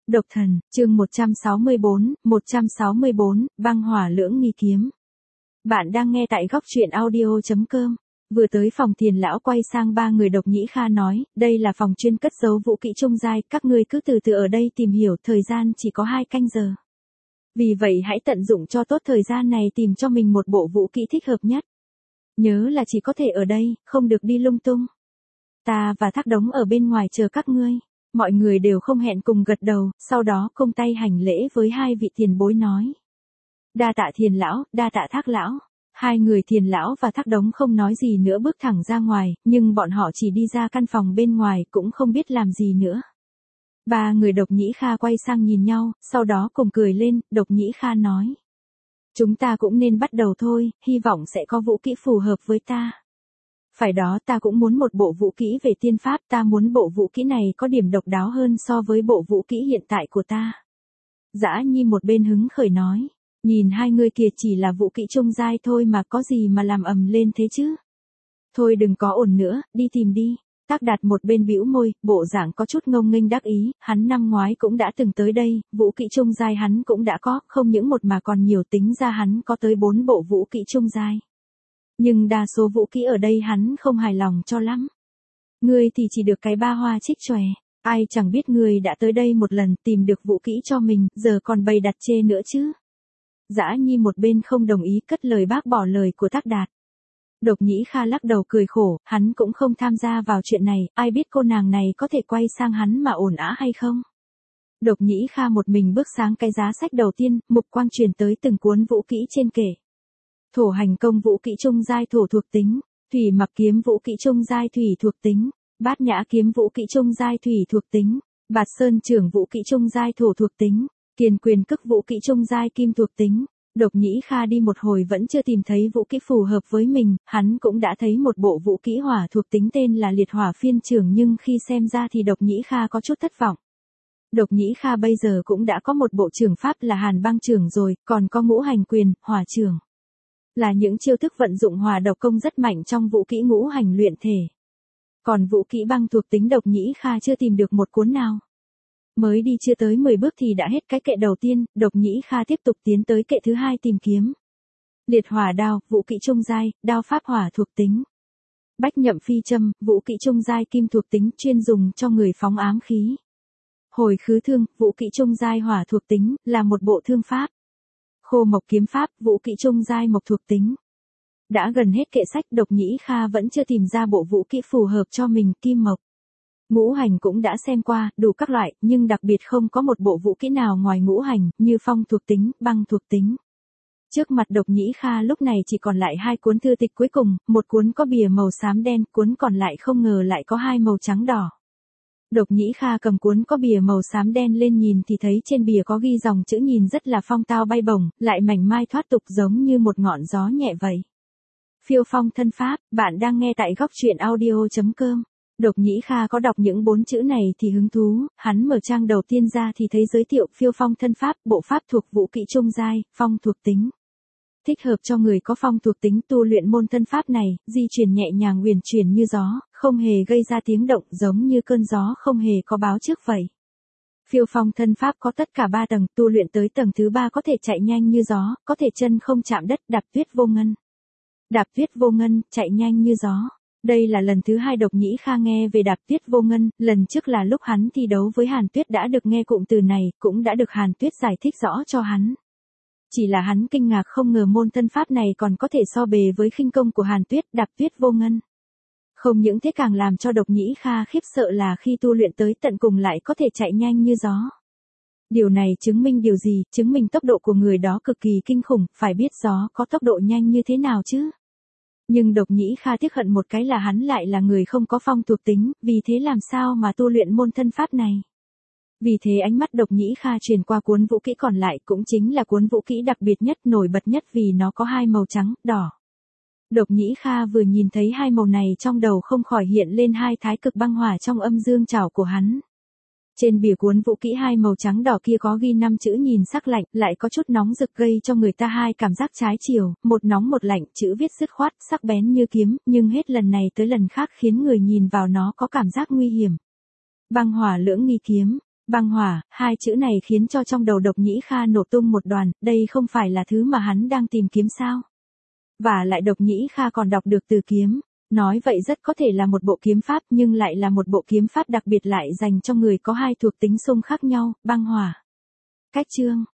Độc thần, chương 164, băng hỏa lưỡng nghi kiếm. Bạn đang nghe tại góc truyện audio.com. Vừa tới phòng Thiền lão quay sang ba người Độc Nhĩ Kha nói, đây là phòng chuyên cất giấu vũ kỹ trung giai, các ngươi cứ từ từ ở đây tìm hiểu, thời gian chỉ có 2 canh giờ. Vì vậy hãy tận dụng cho tốt thời gian này tìm cho mình một bộ vũ kỹ thích hợp nhất. Nhớ là chỉ có thể ở đây, không được đi lung tung. Ta và Thác Đống ở bên ngoài chờ các ngươi. Mọi người đều không hẹn cùng gật đầu, sau đó cung tay hành lễ với hai vị tiền bối nói. Đa tạ Thiền lão, đa tạ Thác lão. Hai người Thiền lão và Thác Đống không nói gì nữa bước thẳng ra ngoài, nhưng bọn họ chỉ đi ra căn phòng bên ngoài cũng không biết làm gì nữa. Ba người Độc Nhĩ Kha quay sang nhìn nhau, sau đó cùng cười lên, Độc Nhĩ Kha nói. Chúng ta cũng nên bắt đầu thôi, hy vọng sẽ có vũ kỹ phù hợp với ta. Phải đó, ta cũng muốn một bộ vũ kỹ về tiên pháp, ta muốn bộ vũ kỹ này có điểm độc đáo hơn so với bộ vũ kỹ hiện tại của ta. Dã Nhi một bên hứng khởi nói, nhìn hai người kia chỉ là vũ kỹ trung giai thôi mà có gì mà làm ầm lên thế chứ. Thôi đừng có ồn nữa, đi tìm đi. Tác Đạt một bên bĩu môi, bộ dạng có chút ngông nghênh đắc ý, hắn năm ngoái cũng đã từng tới đây, vũ kỹ trung giai hắn cũng đã có, không những một mà còn nhiều, tính ra hắn có tới 4 bộ vũ kỹ trung giai. Nhưng đa số vũ kỹ ở đây hắn không hài lòng cho lắm. Ngươi thì chỉ được cái ba hoa trích chòe, ai chẳng biết ngươi đã tới đây một lần tìm được vũ kỹ cho mình, giờ còn bày đặt chê nữa chứ. Dã Nhi một bên không đồng ý cất lời bác bỏ lời của Tác Đạt. Độc Nhĩ Kha lắc đầu cười khổ, hắn cũng không tham gia vào chuyện này, ai biết cô nàng này có thể quay sang hắn mà ổn ả hay không. Độc Nhĩ Kha một mình bước sang cái giá sách đầu tiên, mục quang truyền tới từng cuốn vũ kỹ trên kệ. Thổ hành công vũ kỹ trung giai thổ thuộc tính, thủy mặc kiếm vũ kỹ trung giai thủy thuộc tính, bát nhã kiếm vũ kỹ trung giai thủy thuộc tính, bạt sơn trưởng vũ kỹ trung giai thổ thuộc tính, kiền quyền cức vũ kỹ trung giai kim thuộc tính. Độc Nhĩ Kha đi một hồi vẫn chưa tìm thấy vũ kỹ phù hợp với mình, hắn cũng đã thấy một bộ vũ kỹ hỏa thuộc tính tên là liệt hỏa phiên trưởng, nhưng khi xem ra thì Độc Nhĩ Kha có chút thất vọng. Độc Nhĩ Kha bây giờ cũng đã có một bộ trưởng pháp là hàn băng trưởng rồi, còn có ngũ hành quyền, hỏa trưởng. Là những chiêu thức vận dụng hỏa độc công rất mạnh trong vũ kỹ ngũ hành luyện thể. Còn vũ kỹ băng thuộc tính Độc Nhĩ Kha chưa tìm được một cuốn nào. Mới đi chưa tới 10 bước thì đã hết cái kệ đầu tiên, Độc Nhĩ Kha tiếp tục tiến tới kệ thứ 2 tìm kiếm. Liệt hỏa đao, vũ kỹ trung giai, đao pháp hỏa thuộc tính. Bách nhậm phi châm, vũ kỹ trung giai kim thuộc tính, chuyên dùng cho người phóng ám khí. Hồi khứ thương, vũ kỹ trung giai hỏa thuộc tính, là một bộ thương pháp. Khô mộc kiếm pháp, vũ kỹ trung giai mộc thuộc tính. Đã gần hết kệ sách, Độc Nhĩ Kha vẫn chưa tìm ra bộ vũ kỹ phù hợp cho mình, kim mộc. Ngũ hành cũng đã xem qua, đủ các loại, nhưng đặc biệt không có một bộ vũ kỹ nào ngoài ngũ hành, như phong thuộc tính, băng thuộc tính. Trước mặt Độc Nhĩ Kha lúc này chỉ còn lại 2 cuốn thư tịch cuối cùng, một cuốn có bìa màu xám đen, cuốn còn lại không ngờ lại có 2 màu trắng đỏ. Độc Nhĩ Kha cầm cuốn có bìa màu xám đen lên nhìn thì thấy trên bìa có ghi dòng chữ nhìn rất là phong tao bay bổng, lại mảnh mai thoát tục giống như một ngọn gió nhẹ vậy. Phiêu phong thân pháp, bạn đang nghe tại góc truyện audio.com. Độc Nhĩ Kha có đọc những 4 chữ này thì hứng thú, hắn mở trang đầu tiên ra thì thấy giới thiệu phiêu phong thân pháp, bộ pháp thuộc vũ kỹ trung giai, phong thuộc tính. Thích hợp cho người có phong thuộc tính tu luyện môn thân pháp này, di chuyển nhẹ nhàng huyền chuyển như gió, không hề gây ra tiếng động giống như cơn gió không hề có báo trước vậy. Phiêu phong thân pháp có tất cả 3 tầng, tu luyện tới tầng thứ 3 có thể chạy nhanh như gió, có thể chân không chạm đất, đạp tuyết vô ngân. Đạp tuyết vô ngân, chạy nhanh như gió. Đây là lần thứ 2 Độc Nhĩ Kha nghe về đạp tuyết vô ngân, lần trước là lúc hắn thi đấu với Hàn Tuyết đã được nghe cụm từ này, cũng đã được Hàn Tuyết giải thích rõ cho hắn. Chỉ là hắn kinh ngạc không ngờ môn thân pháp này còn có thể so bề với khinh công của Hàn Tuyết, đạp tuyết vô ngân. Không những thế, càng làm cho Độc Nhĩ Kha khiếp sợ là khi tu luyện tới tận cùng lại có thể chạy nhanh như gió. Điều này chứng minh điều gì? Chứng minh tốc độ của người đó cực kỳ kinh khủng, phải biết gió có tốc độ nhanh như thế nào chứ. Nhưng Độc Nhĩ Kha tiếc hận một cái là hắn lại là người không có phong thuộc tính, vì thế làm sao mà tu luyện môn thân pháp này. Vì thế ánh mắt Độc Nhĩ Kha truyền qua cuốn vũ kỹ còn lại, cũng chính là cuốn vũ kỹ đặc biệt nhất, nổi bật nhất vì nó có 2 màu trắng, đỏ. Độc Nhĩ Kha vừa nhìn thấy 2 màu này trong đầu không khỏi hiện lên 2 thái cực băng hỏa trong âm dương trảo của hắn. Trên bìa cuốn vũ kỹ 2 màu trắng đỏ kia có ghi 5 chữ nhìn sắc lạnh, lại có chút nóng rực gây cho người ta 2 cảm giác trái chiều, một nóng một lạnh, chữ viết dứt khoát, sắc bén như kiếm, nhưng hết lần này tới lần khác khiến người nhìn vào nó có cảm giác nguy hiểm. Băng hỏa lưỡng nghi kiếm. Băng hỏa, hai chữ này khiến cho trong đầu Độc Nhĩ Kha nổ tung một đoàn, đây không phải là thứ mà hắn đang tìm kiếm sao? Và lại Độc Nhĩ Kha còn đọc được từ kiếm. Nói vậy rất có thể là một bộ kiếm pháp nhưng lại là một bộ kiếm pháp đặc biệt lại dành cho người có hai thuộc tính xung khác nhau, băng hỏa. Cách chương